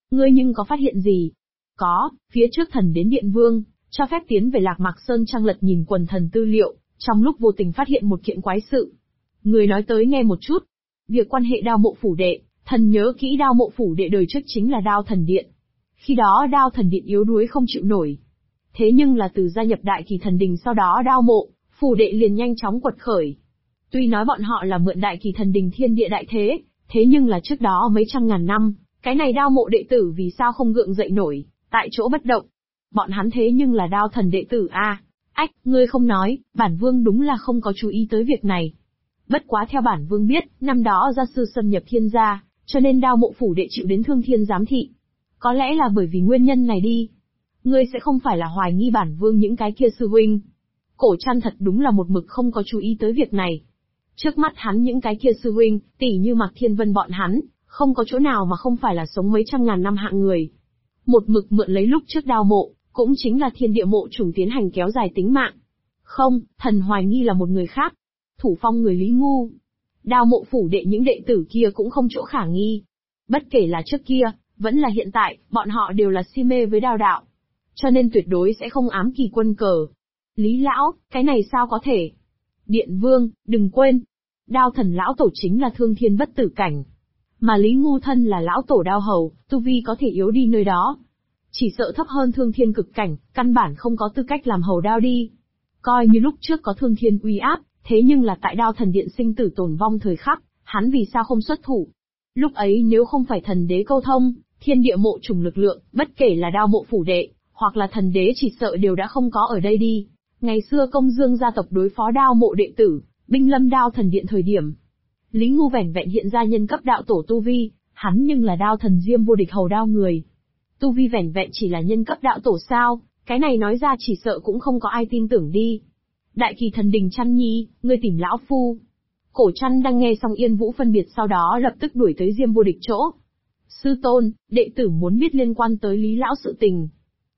Ngươi nhưng có phát hiện gì? Có, phía trước thần đến Điện Vương, cho phép tiến về Lạc Mạc Sơn Trang lật nhìn quần thần tư liệu, trong lúc vô tình phát hiện một kiện quái sự. Người nói tới nghe một chút. Việc quan hệ Đao Mộ Phủ Đệ, thần nhớ kỹ Đao Mộ Phủ Đệ đời trước chính là Đao Thần Điện. Khi đó Đao Thần Điện yếu đuối không chịu nổi. Thế nhưng là từ gia nhập Đại Kỳ Thần Đình sau đó Đao Mộ Phủ Đệ liền nhanh chóng quật khởi. Tuy nói bọn họ là mượn Đại Kỳ Thần Đình thiên địa đại thế, thế nhưng là trước đó mấy trăm ngàn năm, cái này Đao Mộ đệ tử vì sao không gượng dậy nổi, tại chỗ bất động. Bọn hắn thế nhưng là Đao Thần đệ tử a. Ách, ngươi không nói, bản vương đúng là không có chú ý tới việc này. Bất quá theo bản vương biết, năm đó gia sư xâm nhập thiên gia, cho nên Đao Mộ Phủ Đệ chịu đến Thương Thiên giám thị. Có lẽ là bởi vì nguyên nhân này đi. Ngươi sẽ không phải là hoài nghi bản vương những cái kia sư huynh. Cổ Trăn thật đúng là một mực không có chú ý tới việc này. Trước mắt hắn những cái kia sư huynh, tỉ như Mạc Thiên Vân bọn hắn, không có chỗ nào mà không phải là sống mấy trăm ngàn năm hạng người. Một mực mượn lấy lúc trước Đao Mộ, cũng chính là Thiên Địa Mộ Trùng tiến hành kéo dài tính mạng. Không, thần hoài nghi là một người khác. Thủ phong người Lý Ngu. Đao Mộ Phủ Đệ những đệ tử kia cũng không chỗ khả nghi. Bất kể là trước kia, vẫn là hiện tại, bọn họ đều là si mê với đao đạo. Cho nên tuyệt đối sẽ không ám kỳ quân cờ. Lý Lão, cái này sao có thể? Điện Vương, đừng quên. Đao Thần Lão Tổ chính là Thương Thiên bất tử cảnh. Mà Lý Ngu thân là Lão Tổ Đao Hầu, tu vi có thể yếu đi nơi đó. Chỉ sợ thấp hơn Thương Thiên cực cảnh, căn bản không có tư cách làm hầu đao đi. Coi như lúc trước có Thương Thiên uy áp, thế nhưng là tại Đao Thần Điện sinh tử tồn vong thời khắc, hắn vì sao không xuất thủ? Lúc ấy nếu không phải thần đế câu thông, Thiên Địa Mộ Trùng lực lượng, bất kể là Đao Mộ Phủ Đệ, hoặc là thần đế chỉ sợ đều đã không có ở đây đi. Ngày xưa Công Dương gia tộc đối phó Đao Mộ đệ tử, binh lâm Đao Thần Điện thời điểm, Lý Ngu vẻn vẹn hiện ra nhân cấp đạo tổ tu vi, hắn nhưng là Đao Thần Diêm vô địch hầu đao người. Tu vi vẻn vẹn chỉ là nhân cấp đạo tổ sao, cái này nói ra chỉ sợ cũng không có ai tin tưởng đi. Đại Kỳ Thần Đình Trăn Nhi, ngươi tìm lão phu. Cổ Trăn đang nghe xong Yên Vũ phân biệt sau đó lập tức đuổi tới Diêm vô địch chỗ. Sư tôn, đệ tử muốn biết liên quan tới Lý Lão sự tình.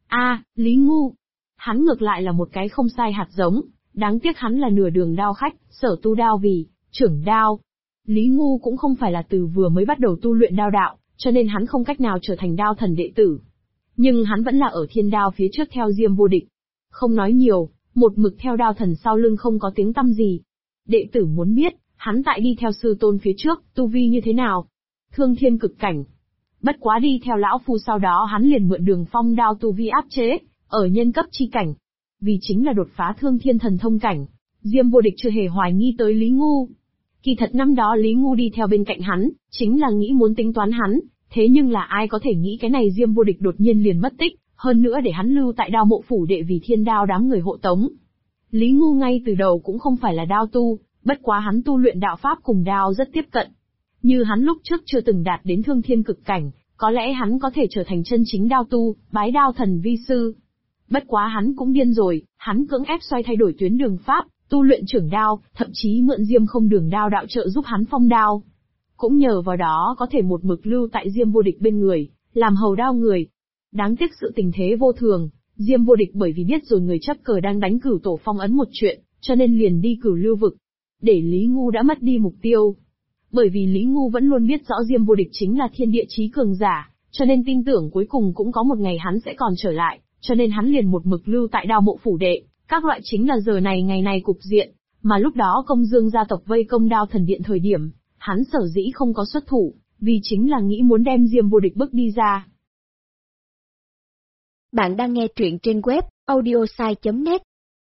Lý Ngu. Hắn ngược lại là một cái không sai hạt giống, đáng tiếc hắn là nửa đường đao khách, sở tu đao vì trưởng đao. Lý Ngu cũng không phải là từ vừa mới bắt đầu tu luyện đao đạo, cho nên hắn không cách nào trở thành Đao Thần đệ tử. Nhưng hắn vẫn là ở thiên đao phía trước theo Diêm vô địch. Không nói nhiều, một mực theo Đao Thần sau lưng không có tiếng tăm gì. Đệ tử muốn biết, hắn tại đi theo sư tôn phía trước, tu vi như thế nào? Thương Thiên cực cảnh. Bất quá đi theo lão phu sau đó hắn liền mượn đường phong đao tu vi áp chế, ở nhân cấp chi cảnh. Vì chính là đột phá Thương Thiên thần thông cảnh, Diêm vô địch chưa hề hoài nghi tới Lý Ngu. Kỳ thật năm đó Lý Ngu đi theo bên cạnh hắn, chính là nghĩ muốn tính toán hắn, thế nhưng là ai có thể nghĩ cái này Diêm vô địch đột nhiên liền mất tích, hơn nữa để hắn lưu tại Đao Mộ Phủ Đệ vì thiên đao đám người hộ tống. Lý Ngu ngay từ đầu cũng không phải là đao tu, bất quá hắn tu luyện đạo pháp cùng đao rất tiếp cận. Như hắn lúc trước chưa từng đạt đến Thương Thiên cực cảnh, có lẽ hắn có thể trở thành chân chính đao tu, bái Đao Thần vi sư. Bất quá hắn cũng điên rồi, hắn cưỡng ép xoay thay đổi tuyến đường pháp, tu luyện trưởng đao, thậm chí mượn Diêm không đường đao đạo trợ giúp hắn phong đao. Cũng nhờ vào đó có thể một mực lưu tại Diêm vô địch bên người, làm hầu đao người. Đáng tiếc sự tình thế vô thường, Diêm vô địch bởi vì biết rồi người chấp cờ đang đánh Cửu Tổ phong ấn một chuyện, cho nên liền đi Cửu Lưu vực. Để Lý Ngu đã mất đi mục tiêu. Bởi vì Lý Ngu vẫn luôn biết rõ Diêm vô địch chính là thiên địa chí cường giả, cho nên tin tưởng cuối cùng cũng có một ngày hắn sẽ còn trở lại, cho nên hắn liền một mực lưu tại Đao Mộ Phủ Đệ, các loại chính là giờ này ngày này cục diện, mà lúc đó Công Dương gia tộc vây công Đao Thần Điện thời điểm, hắn sở dĩ không có xuất thủ, vì chính là nghĩ muốn đem Diêm vô địch bước đi ra. Bạn đang nghe truyện trên web audiosai.net.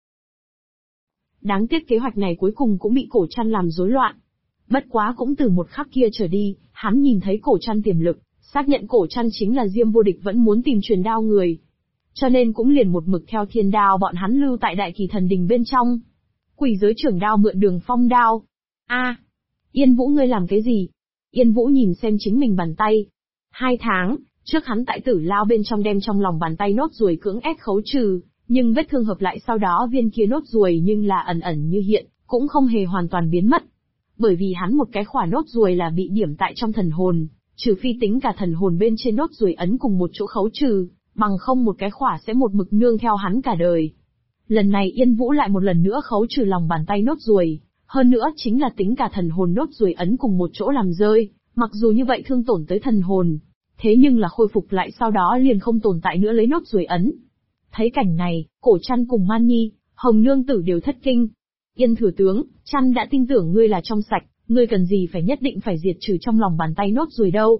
Đáng tiếc kế hoạch này cuối cùng cũng bị Cổ Trăn làm rối loạn. Bất quá cũng từ một khắc kia trở đi, hắn nhìn thấy Cổ Trăn tiềm lực, xác nhận Cổ Trăn chính là Diêm vô địch vẫn muốn tìm truyền đao người. Cho nên cũng liền một mực theo thiên đao bọn hắn lưu tại Đại Kỳ Thần Đình bên trong. Quỷ giới trưởng đao mượn đường phong đao. Yên Vũ ngươi làm cái gì? Yên Vũ nhìn xem chính mình bàn tay. 2 tháng, trước hắn tại Tử Lao bên trong đem trong lòng bàn tay nốt ruồi cưỡng ép khấu trừ, nhưng vết thương hợp lại sau đó viên kia nốt ruồi nhưng là ẩn ẩn như hiện, cũng không hề hoàn toàn biến mất. Bởi vì hắn một cái khỏa nốt ruồi là bị điểm tại trong thần hồn, trừ phi tính cả thần hồn bên trên nốt ruồi ấn cùng một chỗ khấu trừ, bằng không một cái khỏa sẽ một mực nương theo hắn cả đời. Lần này Yên Vũ lại một lần nữa khấu trừ lòng bàn tay nốt ruồi, hơn nữa chính là tính cả thần hồn nốt ruồi ấn cùng một chỗ làm rơi, mặc dù như vậy thương tổn tới thần hồn, thế nhưng là khôi phục lại sau đó liền không tồn tại nữa lấy nốt ruồi ấn. Thấy cảnh này, Cổ Trăn cùng Man Nhi, Hồng Nương Tử đều thất kinh. Yên thừa tướng, Trăn đã tin tưởng ngươi là trong sạch, ngươi cần gì phải nhất định phải diệt trừ trong lòng bàn tay nốt ruồi đâu.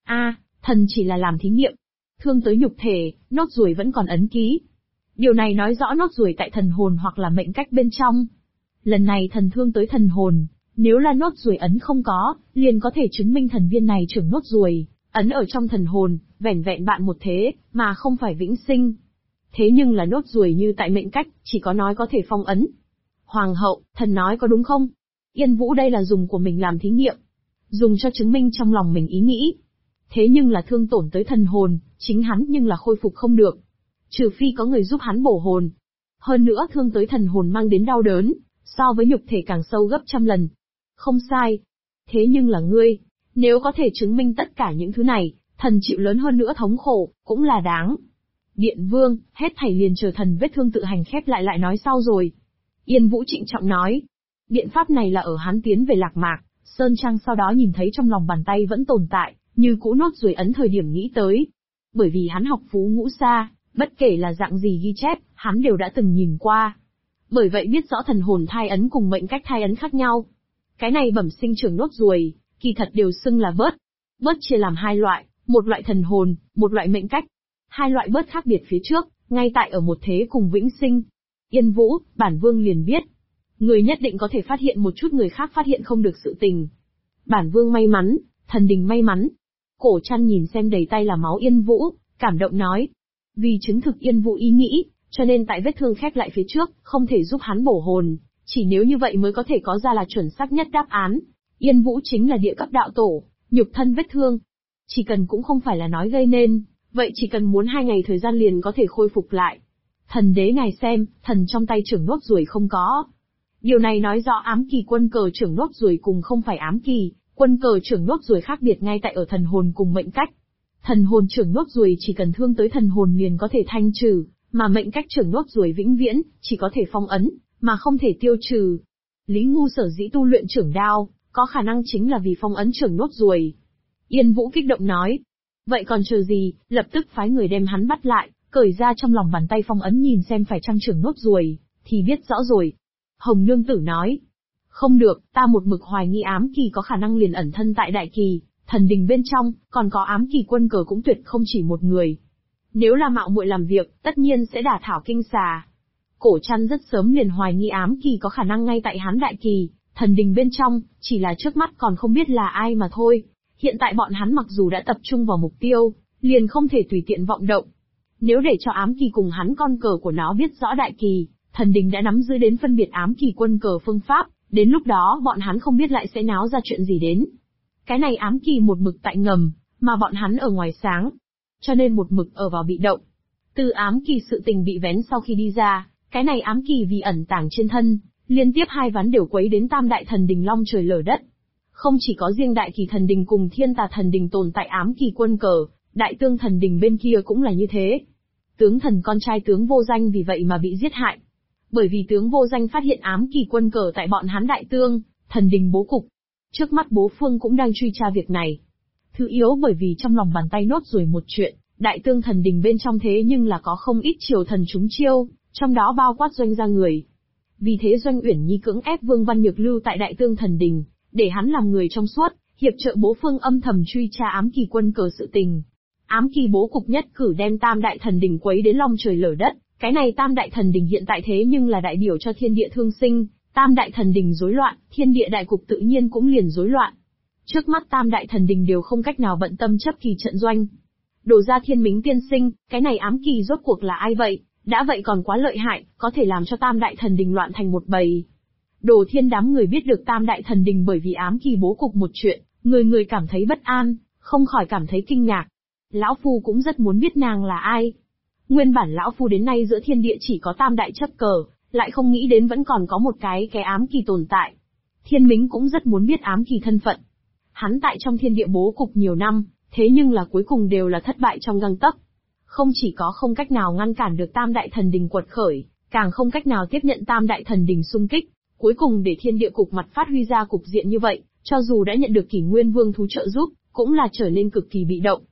Thần chỉ là làm thí nghiệm. Thương tới nhục thể, nốt ruồi vẫn còn ấn ký. Điều này nói rõ nốt ruồi tại thần hồn hoặc là mệnh cách bên trong. Lần này thần thương tới thần hồn, nếu là nốt ruồi ấn không có, liền có thể chứng minh thần viên này trưởng nốt ruồi ấn ở trong thần hồn, vẻn vẹn bạn một thế, mà không phải vĩnh sinh. Thế nhưng là nốt ruồi như tại mệnh cách, chỉ có nói có thể phong ấn. Hoàng hậu, thần nói có đúng không? Yên Vũ đây là dùng của mình làm thí nghiệm, dùng cho chứng minh trong lòng mình ý nghĩ. Thế nhưng là thương tổn tới thần hồn, chính hắn nhưng là khôi phục không được. Trừ phi có người giúp hắn bổ hồn. Hơn nữa thương tới thần hồn mang đến đau đớn, so với nhục thể càng sâu gấp trăm lần. Không sai. Thế nhưng là ngươi, nếu có thể chứng minh tất cả những thứ này, thần chịu lớn hơn nữa thống khổ, cũng là đáng. Điện Vương, hết thảy liền chờ thần vết thương tự hành khép lại nói sau rồi. Yên Vũ trịnh trọng nói. Biện pháp này là ở hắn tiến về Lạc Mạc, Sơn Trang sau đó nhìn thấy trong lòng bàn tay vẫn tồn tại, như cũ nốt ruồi ấn thời điểm nghĩ tới. Bởi vì hắn học Phú Ngũ Sa, bất kể là dạng gì ghi chép, hắn đều đã từng nhìn qua. Bởi vậy biết rõ thần hồn thai ấn cùng mệnh cách thai ấn khác nhau. Cái này bẩm sinh trưởng nốt ruồi, kỳ thật đều xưng là bớt. Bớt chia làm hai loại, một loại thần hồn, một loại mệnh cách. Hai loại bớt khác biệt phía trước, ngay tại ở một thế cùng vĩnh sinh. Yên Vũ, bản vương liền biết. Người nhất định có thể phát hiện một chút người khác phát hiện không được sự tình. Bản vương may mắn, thần đình may mắn. Cổ Trăn nhìn xem đầy tay là máu Yên Vũ, cảm động nói. Vì chứng thực Yên Vũ ý nghĩ, cho nên tại vết thương khép lại phía trước, không thể giúp hắn bổ hồn. Chỉ nếu như vậy mới có thể có ra là chuẩn xác nhất đáp án. Yên Vũ chính là địa cấp đạo tổ, nhục thân vết thương. Chỉ cần cũng không phải là nói gây nên, vậy chỉ cần muốn 2 ngày thời gian liền có thể khôi phục lại. Thần đế ngài xem, thần trong tay trưởng nốt ruồi không có. Điều này nói rõ ám kỳ quân cờ trưởng nốt ruồi cùng không phải ám kỳ, quân cờ trưởng nốt ruồi khác biệt ngay tại ở thần hồn cùng mệnh cách. Thần hồn trưởng nốt ruồi chỉ cần thương tới thần hồn liền có thể thanh trừ, mà mệnh cách trưởng nốt ruồi vĩnh viễn, chỉ có thể phong ấn, mà không thể tiêu trừ. Lý Ngu sở dĩ tu luyện trưởng đao, có khả năng chính là vì phong ấn trưởng nốt ruồi. Yên Vũ kích động nói. Vậy còn chờ gì, lập tức phái người đem hắn bắt lại, cởi ra trong lòng bàn tay phong ấn nhìn xem phải chăng trưởng nốt ruồi, thì biết rõ rồi. Hồng Nương Tử nói. Không được, ta một mực hoài nghi ám kỳ có khả năng liền ẩn thân tại đại kỳ, thần đình bên trong, còn có ám kỳ quân cờ cũng tuyệt không chỉ một người. Nếu là mạo muội làm việc, tất nhiên sẽ đả thảo kinh xà. Cổ Trăn rất sớm liền hoài nghi ám kỳ có khả năng ngay tại hắn đại kỳ, thần đình bên trong, chỉ là trước mắt còn không biết là ai mà thôi. Hiện tại bọn hắn mặc dù đã tập trung vào mục tiêu, liền không thể tùy tiện vọng động. Nếu để cho ám kỳ cùng hắn con cờ của nó biết rõ đại kỳ, thần đình đã nắm giữ đến phân biệt ám kỳ quân cờ phương pháp, đến lúc đó bọn hắn không biết lại sẽ náo ra chuyện gì đến. Cái này ám kỳ một mực tại ngầm, mà bọn hắn ở ngoài sáng. Cho nên một mực ở vào bị động. Từ ám kỳ sự tình bị vén sau khi đi ra, cái này ám kỳ vì ẩn tàng trên thân, liên tiếp 2 ván đều quấy đến tam đại thần đình long trời lở đất. Không chỉ có riêng đại kỳ thần đình cùng thiên tà thần đình tồn tại ám kỳ quân cờ, đại tương thần đình bên kia cũng là như thế. Tướng thần con trai tướng Vô Danh vì vậy mà bị giết hại. Bởi vì tướng Vô Danh phát hiện ám kỳ quân cờ tại bọn hắn đại tương, thần đình bố cục. Trước mắt bố phương cũng đang truy tra việc này. Thứ yếu bởi vì trong lòng bàn tay nốt rồi một chuyện, đại tương thần đình bên trong thế nhưng là có không ít triều thần trúng chiêu, trong đó bao quát Doanh gia người. Vì thế Doanh Uyển Nhi cưỡng ép Vương Văn Nhược lưu tại đại tương thần đình, để hắn làm người trong suốt, hiệp trợ bố phương âm thầm truy tra ám kỳ quân cờ sự tình. Ám kỳ bố cục nhất cử đem tam đại thần đình quấy đến long trời lở đất, cái này tam đại thần đình hiện tại thế nhưng là đại biểu cho thiên địa thương sinh, tam đại thần đình rối loạn, thiên địa đại cục tự nhiên cũng liền rối loạn. Trước mắt tam đại thần đình đều không cách nào bận tâm chấp kỳ trận doanh. Đồ ra Thiên Mính tiên sinh, cái này ám kỳ rốt cuộc là ai vậy, đã vậy còn quá lợi hại, có thể làm cho tam đại thần đình loạn thành một bầy. Đồ Thiên đám người biết được tam đại thần đình bởi vì ám kỳ bố cục một chuyện, người người cảm thấy bất an, không khỏi cảm thấy kinh ngạc. Lão Phu cũng rất muốn biết nàng là ai. Nguyên bản Lão Phu đến nay giữa thiên địa chỉ có tam đại chấp cờ, lại không nghĩ đến vẫn còn có một cái ám kỳ tồn tại. Thiên Mính cũng rất muốn biết ám kỳ thân phận. Hắn tại trong thiên địa bố cục nhiều năm, thế nhưng là cuối cùng đều là thất bại trong gang tấc. Không chỉ có không cách nào ngăn cản được tam đại thần đình quật khởi, càng không cách nào tiếp nhận tam đại thần đình xung kích, cuối cùng để thiên địa cục mặt phát huy ra cục diện như vậy, cho dù đã nhận được Kỷ Nguyên Vương thú trợ giúp, cũng là trở nên cực kỳ bị động.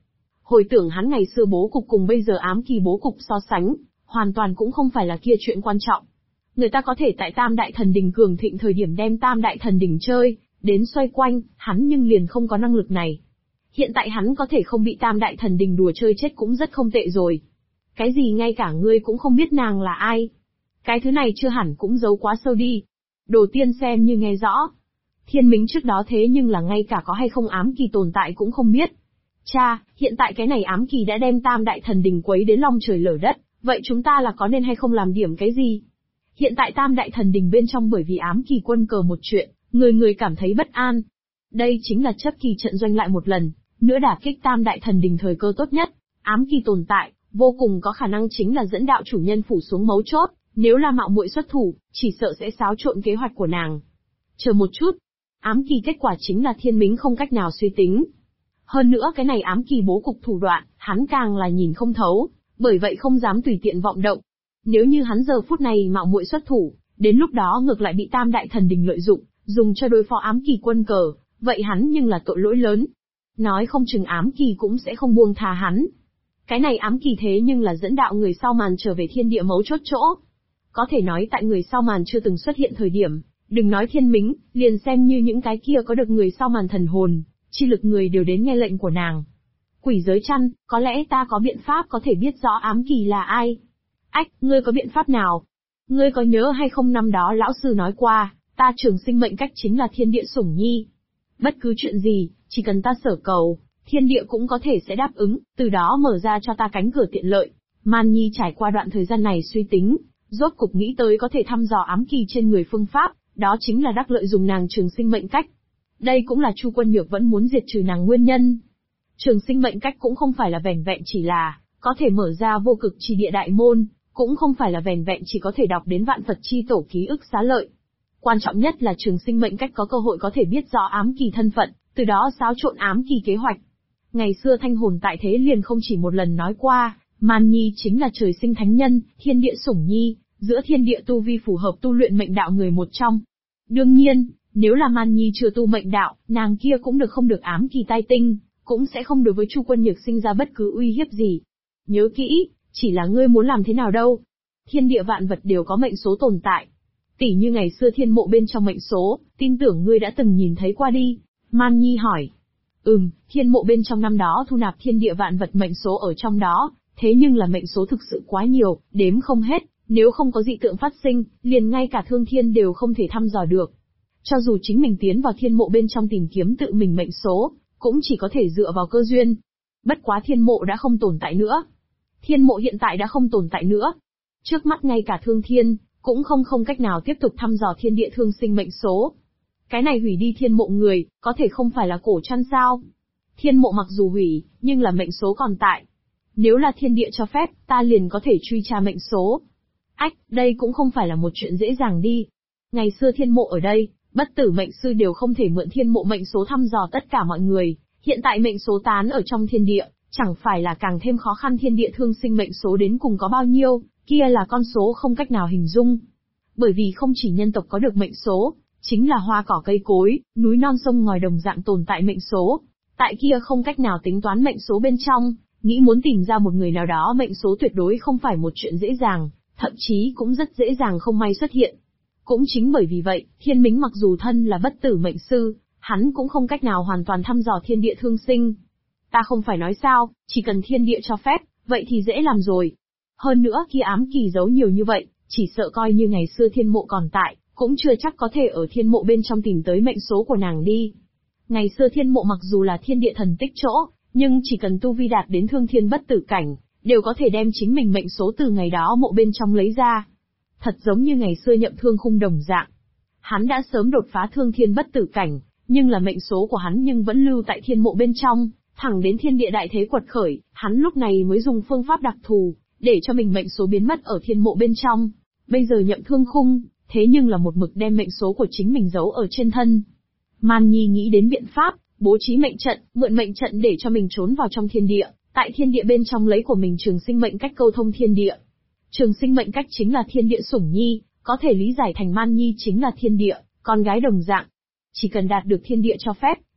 Hồi tưởng hắn ngày xưa bố cục cùng bây giờ ám kỳ bố cục so sánh, hoàn toàn cũng không phải là kia chuyện quan trọng. Người ta có thể tại Tam Đại Thần Đình cường thịnh thời điểm đem Tam Đại Thần Đình chơi, đến xoay quanh, hắn nhưng liền không có năng lực này. Hiện tại hắn có thể không bị Tam Đại Thần Đình đùa chơi chết cũng rất không tệ rồi. Cái gì ngay cả ngươi cũng không biết nàng là ai? Cái thứ này chưa hẳn cũng giấu quá sâu đi. Đồ Tiên xem như nghe rõ. Thiên Mính trước đó thế nhưng là ngay cả có hay không ám kỳ tồn tại cũng không biết. Cha, hiện tại cái này ám kỳ đã đem Tam Đại Thần Đình quấy đến long trời lở đất, vậy chúng ta là có nên hay không làm điểm cái gì? Hiện tại Tam Đại Thần Đình bên trong bởi vì ám kỳ quân cờ một chuyện, người người cảm thấy bất an. Đây chính là chấp kỳ trận doanh lại một lần, nữa đả kích Tam Đại Thần Đình thời cơ tốt nhất. Ám kỳ tồn tại, vô cùng có khả năng chính là dẫn đạo chủ nhân phủ xuống mấu chốt, nếu là mạo muội xuất thủ, chỉ sợ sẽ xáo trộn kế hoạch của nàng. Chờ một chút, ám kỳ kết quả chính là Thiên Mính không cách nào suy tính. Hơn nữa cái này ám kỳ bố cục thủ đoạn, hắn càng là nhìn không thấu, bởi vậy không dám tùy tiện vọng động. Nếu như hắn giờ phút này mạo muội xuất thủ, đến lúc đó ngược lại bị Tam Đại Thần Đình lợi dụng, dùng cho đối phó ám kỳ quân cờ, vậy hắn nhưng là tội lỗi lớn. Nói không chừng ám kỳ cũng sẽ không buông tha hắn. Cái này ám kỳ thế nhưng là dẫn đạo người sau màn trở về thiên địa mấu chốt chỗ. Có thể nói tại người sau màn chưa từng xuất hiện thời điểm, đừng nói Thiên Mính, liền xem như những cái kia có được người sau màn thần hồn, chi lực người đều đến nghe lệnh của nàng. Quỷ giới chăn, có lẽ ta có biện pháp có thể biết rõ ám kỳ là ai. Ách, ngươi có biện pháp nào? Ngươi có nhớ hay không năm đó lão sư nói qua, ta trường sinh mệnh cách chính là thiên địa sủng nhi. Bất cứ chuyện gì, chỉ cần ta sở cầu, thiên địa cũng có thể sẽ đáp ứng, từ đó mở ra cho ta cánh cửa tiện lợi. Man Nhi trải qua đoạn thời gian này suy tính, rốt cục nghĩ tới có thể thăm dò ám kỳ trên người phương pháp, đó chính là đắc lợi dùng nàng trường sinh mệnh cách. Đây cũng là Chu Quân Nhược vẫn muốn diệt trừ nàng nguyên nhân. Trường sinh mệnh cách cũng không phải là vẻn vẹn chỉ là có thể mở ra vô cực chi địa đại môn, cũng không phải là vẻn vẹn chỉ có thể đọc đến vạn Phật chi tổ ký ức xá lợi. Quan trọng nhất là trường sinh mệnh cách có cơ hội có thể biết rõ ám kỳ thân phận, từ đó xáo trộn ám kỳ kế hoạch. Ngày xưa Thanh Hồn tại thế liền không chỉ một lần nói qua, Man Nhi chính là trời sinh thánh nhân, thiên địa sủng nhi, giữa thiên địa tu vi phù hợp tu luyện mệnh đạo người một trong. Đương nhiên, nếu là Man Nhi chưa tu mệnh đạo, nàng kia cũng được không được ám kỳ tai tinh, cũng sẽ không đối với Chu Quân Nhược sinh ra bất cứ uy hiếp gì. Nhớ kỹ, chỉ là ngươi muốn làm thế nào đâu. Thiên địa vạn vật đều có mệnh số tồn tại. Tỉ như ngày xưa thiên mộ bên trong mệnh số, tin tưởng ngươi đã từng nhìn thấy qua đi. Man Nhi hỏi. Thiên mộ bên trong năm đó thu nạp thiên địa vạn vật mệnh số ở trong đó, thế nhưng là mệnh số thực sự quá nhiều, đếm không hết, nếu không có dị tượng phát sinh, liền ngay cả thương thiên đều không thể thăm dò được. Cho dù chính mình tiến vào thiên mộ bên trong tìm kiếm tự mình mệnh số, cũng chỉ có thể dựa vào cơ duyên. Bất quá thiên mộ đã không tồn tại nữa. Thiên mộ hiện tại đã không tồn tại nữa. Trước mắt ngay cả thương thiên, cũng không cách nào tiếp tục thăm dò thiên địa thương sinh mệnh số. Cái này hủy đi thiên mộ người, có thể không phải là cổ chăn sao? Thiên mộ mặc dù hủy, nhưng là mệnh số còn tại. Nếu là thiên địa cho phép, ta liền có thể truy tra mệnh số. Ách, đây cũng không phải là một chuyện dễ dàng đi. Ngày xưa thiên mộ ở đây, bất tử mệnh sư đều không thể mượn thiên mộ mệnh số thăm dò tất cả mọi người. Hiện tại mệnh số tán ở trong thiên địa, chẳng phải là càng thêm khó khăn thiên địa thương sinh mệnh số đến cùng có bao nhiêu, kia là con số không cách nào hình dung. Bởi vì không chỉ nhân tộc có được mệnh số, chính là hoa cỏ cây cối, núi non sông ngòi đồng dạng tồn tại mệnh số. Tại kia không cách nào tính toán mệnh số bên trong, nghĩ muốn tìm ra một người nào đó mệnh số tuyệt đối không phải một chuyện dễ dàng, thậm chí cũng rất dễ dàng không may xuất hiện. Cũng chính bởi vì vậy, Thiên Mính mặc dù thân là bất tử mệnh sư, hắn cũng không cách nào hoàn toàn thăm dò thiên địa thương sinh. Ta không phải nói sao, chỉ cần thiên địa cho phép, vậy thì dễ làm rồi. Hơn nữa khi ám kỳ giấu nhiều như vậy, chỉ sợ coi như ngày xưa thiên mộ còn tại, cũng chưa chắc có thể ở thiên mộ bên trong tìm tới mệnh số của nàng đi. Ngày xưa thiên mộ mặc dù là thiên địa thần tích chỗ, nhưng chỉ cần tu vi đạt đến thương thiên bất tử cảnh, đều có thể đem chính mình mệnh số từ ngày đó mộ bên trong lấy ra. Thật giống như ngày xưa Nhậm Thương Khung đồng dạng. Hắn đã sớm đột phá thương thiên bất tử cảnh, nhưng là mệnh số của hắn nhưng vẫn lưu tại thiên mộ bên trong, thẳng đến thiên địa đại thế quật khởi, hắn lúc này mới dùng phương pháp đặc thù, để cho mình mệnh số biến mất ở thiên mộ bên trong. Bây giờ Nhậm Thương Khung, thế nhưng là một mực đem mệnh số của chính mình giấu ở trên thân. Man Nhi nghĩ đến biện pháp, bố trí mệnh trận, mượn mệnh trận để cho mình trốn vào trong thiên địa, tại thiên địa bên trong lấy của mình trường sinh mệnh cách câu thông thiên địa. Trường sinh mệnh cách chính là thiên địa sủng nhi, có thể lý giải thành Man Nhi chính là thiên địa, con gái đồng dạng. Chỉ cần đạt được thiên địa cho phép,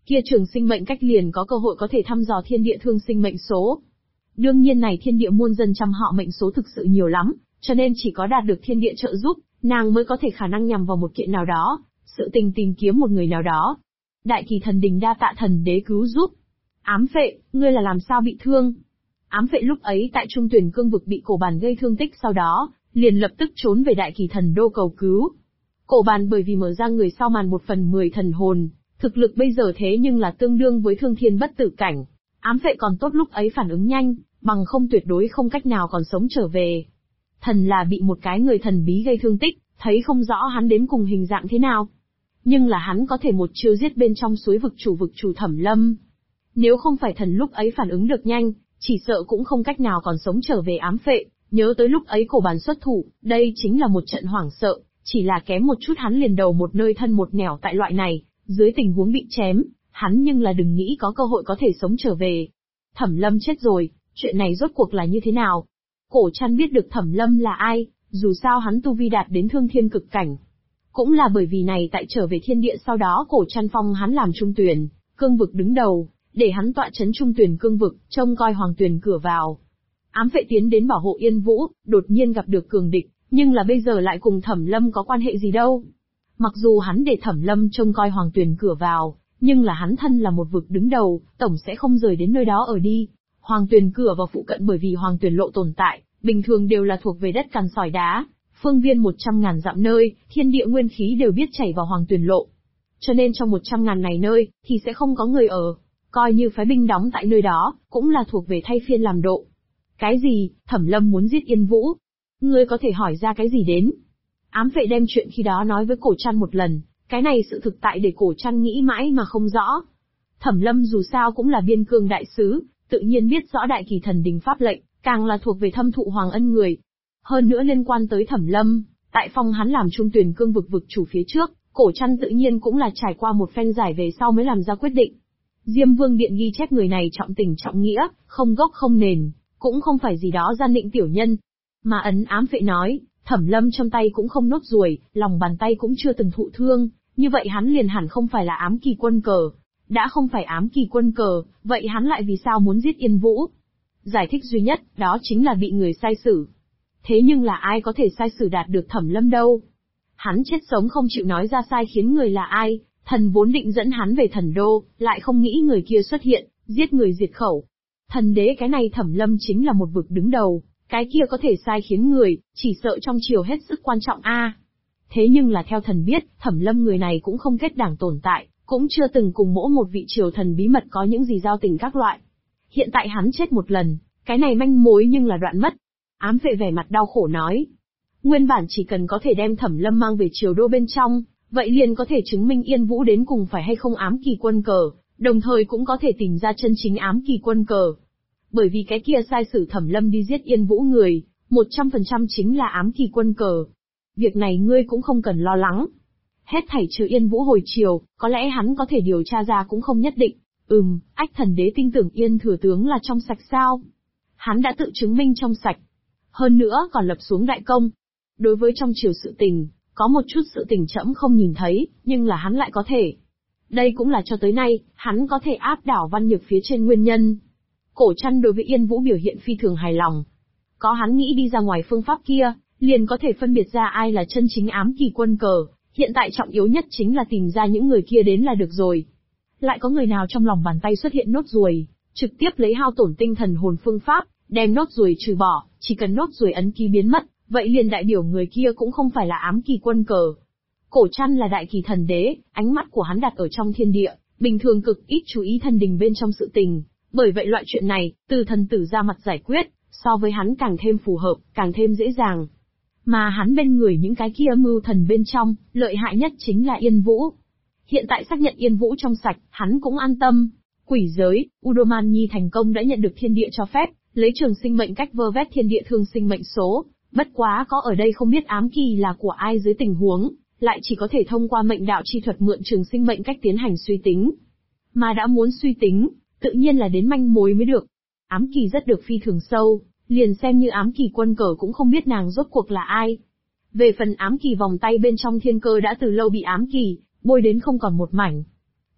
kia trường sinh mệnh cách liền có cơ hội có thể thăm dò thiên địa thương sinh mệnh số. Đương nhiên này thiên địa muôn dân trăm họ mệnh số thực sự nhiều lắm, cho nên chỉ có đạt được thiên địa trợ giúp, nàng mới có thể khả năng nhằm vào một kiện nào đó, sự tình tìm kiếm một người nào đó. Đại Kỳ Thần Đình đa tạ thần đế cứu giúp. Ám Phệ, ngươi là làm sao bị thương? Ám Phệ lúc ấy tại Trung Tuyển Cương vực bị Cổ Bàn gây thương tích, sau đó liền lập tức trốn về Đại Kỳ Thần đô cầu cứu. Cổ Bàn bởi vì mở ra người sau màn 1/10 thần hồn, thực lực bây giờ thế nhưng là tương đương với thương thiên bất tử cảnh. Ám Phệ còn tốt lúc ấy phản ứng nhanh, bằng không tuyệt đối không cách nào còn sống trở về. Thần là bị một cái người thần bí gây thương tích, thấy không rõ hắn đến cùng hình dạng thế nào. Nhưng là hắn có thể một chiêu giết bên trong suối vực chủ Thẩm Lâm. Nếu không phải thần lúc ấy phản ứng được nhanh, chỉ sợ cũng không cách nào còn sống trở về. Ám Phệ, nhớ tới lúc ấy Cổ Bàn xuất thủ, đây chính là một trận hoảng sợ, chỉ là kém một chút hắn liền đầu một nơi thân một nẻo tại loại này, dưới tình huống bị chém, hắn nhưng là đừng nghĩ có cơ hội có thể sống trở về. Thẩm Lâm chết rồi, chuyện này rốt cuộc là như thế nào? Cổ Trăn biết được Thẩm Lâm là ai, dù sao hắn tu vi đạt đến thương thiên cực cảnh. Cũng là bởi vì này tại trở về thiên địa sau đó Cổ Trăn phong hắn làm Trung Tuyển Cương vực đứng đầu, để hắn tọa chấn Trung Tuyển Cương vực, trông coi Hoàng Tuyển cửa vào. Ám Phệ tiến đến bảo hộ Yên Vũ, đột nhiên gặp được cường địch, nhưng là bây giờ lại cùng Thẩm Lâm có quan hệ gì đâu? Mặc dù hắn để Thẩm Lâm trông coi Hoàng Tuyển cửa vào, nhưng là hắn thân là một vực đứng đầu, tổng sẽ không rời đến nơi đó ở đi. Hoàng Tuyển cửa vào phụ cận bởi vì Hoàng Tuyển lộ tồn tại, bình thường đều là thuộc về đất cằn sỏi đá, phương viên 100.000 dặm nơi, thiên địa nguyên khí đều biết chảy vào Hoàng Tuyển lộ. Cho nên trong 100.000 này nơi, thì sẽ không có người ở, coi như phái binh đóng tại nơi đó, cũng là thuộc về thay phiên làm độ. Cái gì, Thẩm Lâm muốn giết Yên Vũ? Ngươi có thể hỏi ra cái gì đến? Ám Phệ đem chuyện khi đó nói với Cổ Trăn một lần, cái này sự thực tại để Cổ Trăn nghĩ mãi mà không rõ. Thẩm Lâm dù sao cũng là biên cương đại sứ, tự nhiên biết rõ Đại Kỳ Thần Đình pháp lệnh, càng là thuộc về thâm thụ Hoàng Ân người. Hơn nữa liên quan tới Thẩm Lâm, tại phong hắn làm Trung Tuyển Cương vực vực chủ phía trước, Cổ Trăn tự nhiên cũng là trải qua một phen giải về sau mới làm ra quyết định. Diêm Vương Điện ghi chép người này trọng tình trọng nghĩa, không gốc không nền, cũng không phải gì đó gian định tiểu nhân. Mà ấn Ám Phệ nói, Thẩm Lâm trong tay cũng không nốt ruồi, lòng bàn tay cũng chưa từng thụ thương, như vậy hắn liền hẳn không phải là ám kỳ quân cờ. Đã không phải ám kỳ quân cờ, vậy hắn lại vì sao muốn giết Yên Vũ? Giải thích duy nhất, đó chính là bị người sai xử. Thế nhưng là ai có thể sai xử đạt được Thẩm Lâm đâu? Hắn chết sống không chịu nói ra sai khiến người là ai, thần vốn định dẫn hắn về thần đô, lại không nghĩ người kia xuất hiện, giết người diệt khẩu. Thần đế cái này Thẩm Lâm chính là một vực đứng đầu, cái kia có thể sai khiến người, chỉ sợ trong triều hết sức quan trọng a. Thế nhưng là theo thần biết, Thẩm Lâm người này cũng không kết đảng tồn tại, cũng chưa từng cùng mỗi một vị triều thần bí mật có những gì giao tình các loại. Hiện tại hắn chết một lần, cái này manh mối nhưng là đoạn mất. Ám Phệ vẻ mặt đau khổ nói. Nguyên bản chỉ cần có thể đem Thẩm Lâm mang về triều đô bên trong, vậy liền có thể chứng minh Yên Vũ đến cùng phải hay không ám kỳ quân cờ, đồng thời cũng có thể tìm ra chân chính ám kỳ quân cờ. Bởi vì cái kia sai sử Thẩm Lâm đi giết Yên Vũ người, 100% chính là ám kỳ quân cờ. Việc này ngươi cũng không cần lo lắng. Hết thảy trừ Yên Vũ hồi triều, có lẽ hắn có thể điều tra ra cũng không nhất định. Ách thần đế tin tưởng Yên thừa tướng là trong sạch sao? Hắn đã tự chứng minh trong sạch. Hơn nữa còn lập xuống đại công. Đối với trong triều sự tình, có một chút sự tình trẫm không nhìn thấy, nhưng là hắn lại có thể. Đây cũng là cho tới nay, hắn có thể áp đảo Văn Nhược phía trên nguyên nhân. Cổ Trăn đối với Yên Vũ biểu hiện phi thường hài lòng. Có hắn nghĩ đi ra ngoài phương pháp kia, liền có thể phân biệt ra ai là chân chính ám kỳ quân cờ, hiện tại trọng yếu nhất chính là tìm ra những người kia đến là được rồi. Lại có người nào trong lòng bàn tay xuất hiện nốt ruồi, trực tiếp lấy hao tổn tinh thần hồn phương pháp, đem nốt ruồi trừ bỏ, chỉ cần nốt ruồi ấn ký biến mất, vậy liền đại biểu người kia cũng không phải là ám kỳ quân cờ. Cổ Trăn là Đại Kỳ Thần Đế, ánh mắt của hắn đặt ở trong thiên địa, bình thường cực ít chú ý thần đình bên trong sự tình, bởi vậy loại chuyện này, từ thần tử ra mặt giải quyết, so với hắn càng thêm phù hợp, càng thêm dễ dàng. Mà hắn bên người những cái kia mưu thần bên trong, lợi hại nhất chính là Yên Vũ. Hiện tại xác nhận Yên Vũ trong sạch, hắn cũng an tâm. Quỷ giới, Udoman Nhi thành công đã nhận được thiên địa cho phép, lấy trường sinh mệnh cách vơ vét thiên địa thương sinh mệnh số, bất quá có ở đây không biết ám kỳ là của ai dưới tình huống, lại chỉ có thể thông qua mệnh đạo chi thuật mượn trường sinh mệnh cách tiến hành suy tính. Mà đã muốn suy tính, tự nhiên là đến manh mối mới được. Ám kỳ rất được phi thường sâu, liền xem như ám kỳ quân cờ cũng không biết nàng rốt cuộc là ai. Về phần ám kỳ vòng tay bên trong thiên cơ đã từ lâu bị ám kỳ bôi đến không còn một mảnh.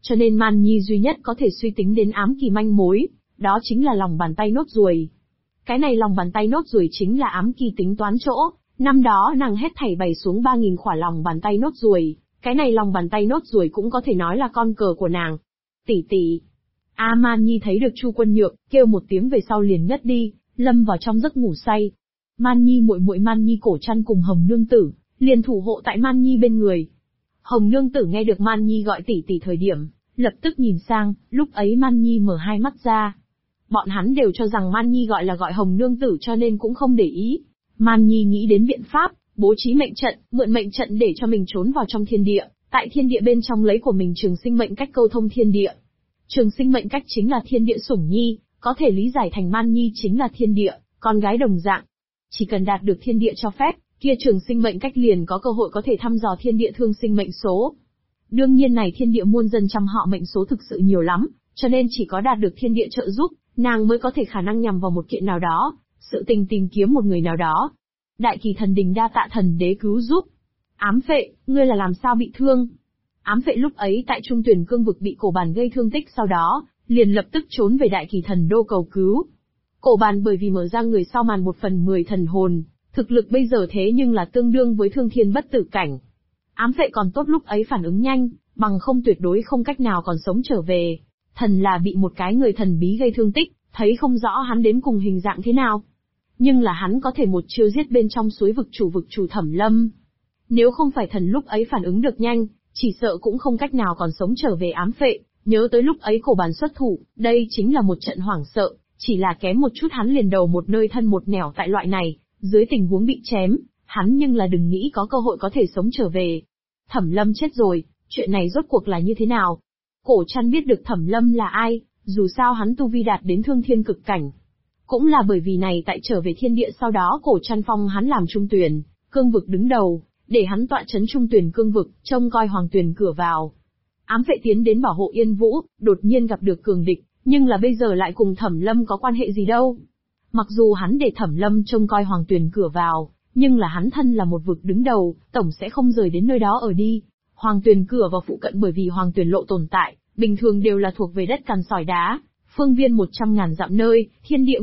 cho nên Man Nhi duy nhất có thể suy tính đến ám kỳ manh mối, đó chính là lòng bàn tay nốt ruồi. Cái này lòng bàn tay nốt ruồi chính là ám kỳ tính toán chỗ, năm đó nàng hết thảy bày xuống 3.000 khỏa lòng bàn tay nốt ruồi, cái này lòng bàn tay nốt ruồi cũng có thể nói là con cờ của nàng. Tỷ tỷ. Man Nhi thấy được Chu Quân Nhược, kêu một tiếng về sau liền ngất đi, lâm vào trong giấc ngủ say. Man Nhi muội muội Man Nhi Cổ Trăn cùng Hồng Nương Tử, liền thủ hộ tại Man Nhi bên người. Hồng Nương Tử nghe được Man Nhi gọi tỷ tỷ thời điểm, lập tức nhìn sang, lúc ấy Man Nhi mở hai mắt ra. Bọn hắn đều cho rằng Man Nhi gọi là gọi Hồng Nương Tử cho nên cũng không để ý. Man Nhi nghĩ đến biện pháp, bố trí mệnh trận, mượn mệnh trận để cho mình trốn vào trong thiên địa, tại thiên địa bên trong lấy của mình trường sinh mệnh cách câu thông thiên địa. Trường sinh mệnh cách chính là thiên địa sủng nhi, có thể lý giải thành Man Nhi chính là thiên địa, con gái đồng dạng. Chỉ cần đạt được thiên địa cho phép, kia trường sinh mệnh cách liền có cơ hội có thể thăm dò thiên địa thương sinh mệnh số. Đương nhiên này thiên địa muôn dân trăm họ mệnh số thực sự nhiều lắm, cho nên chỉ có đạt được thiên địa trợ giúp, nàng mới có thể khả năng nhằm vào một kiện nào đó, sự tình tìm kiếm một người nào đó. Đại Kỳ Thần Đình đa tạ thần đế cứu giúp. Ám Phệ, ngươi là làm sao bị thương? Ám Phệ lúc ấy tại Trung Tuyển Cương vực bị Cổ Bàn gây thương tích, sau đó liền lập tức trốn về Đại Kỳ Thần đô cầu cứu. Cổ Bàn bởi vì mở ra người sau màn 1/10 thần hồn, thực lực bây giờ thế nhưng là tương đương với Thương Thiên bất tử cảnh. Ám Phệ còn tốt lúc ấy phản ứng nhanh, bằng không tuyệt đối không cách nào còn sống trở về. Thần là bị một cái người thần bí gây thương tích, thấy không rõ hắn đến cùng hình dạng thế nào. Nhưng là hắn có thể một chiêu giết bên trong suối vực chủ Thẩm Lâm. Nếu không phải thần lúc ấy phản ứng được nhanh, chỉ sợ cũng không cách nào còn sống trở về. Ám Phệ, nhớ tới lúc ấy Cổ Bàn xuất thủ, đây chính là một trận hoảng sợ, chỉ là kém một chút hắn liền đầu một nơi thân một nẻo tại loại này, dưới tình huống bị chém, hắn nhưng là đừng nghĩ có cơ hội có thể sống trở về. Thẩm Lâm chết rồi, chuyện này rốt cuộc là như thế nào? Cổ Trăn biết được Thẩm Lâm là ai, dù sao hắn tu vi đạt đến thương thiên cực cảnh. Cũng là bởi vì này tại trở về thiên địa sau đó Cổ Trăn phong hắn làm Trung Tuyển Cương vực đứng đầu, để hắn tọa chấn Trung Tuyển Cương vực, trông coi Hoàng Tuyển cửa vào. Ám Phệ tiến đến bảo hộ Yên Vũ, đột nhiên gặp được cường địch, nhưng là bây giờ lại cùng Thẩm Lâm có quan hệ gì đâu. Mặc dù hắn để Thẩm Lâm trông coi Hoàng Tuyển cửa vào, nhưng là hắn thân là một vực đứng đầu, tổng sẽ không rời đến nơi đó ở đi. Hoàng Tuyển cửa vào phụ cận bởi vì Hoàng Tuyển lộ tồn tại, bình thường đều là thuộc về đất cằn sỏi đá, phương viên 100.000 dặm nơi, thiên địa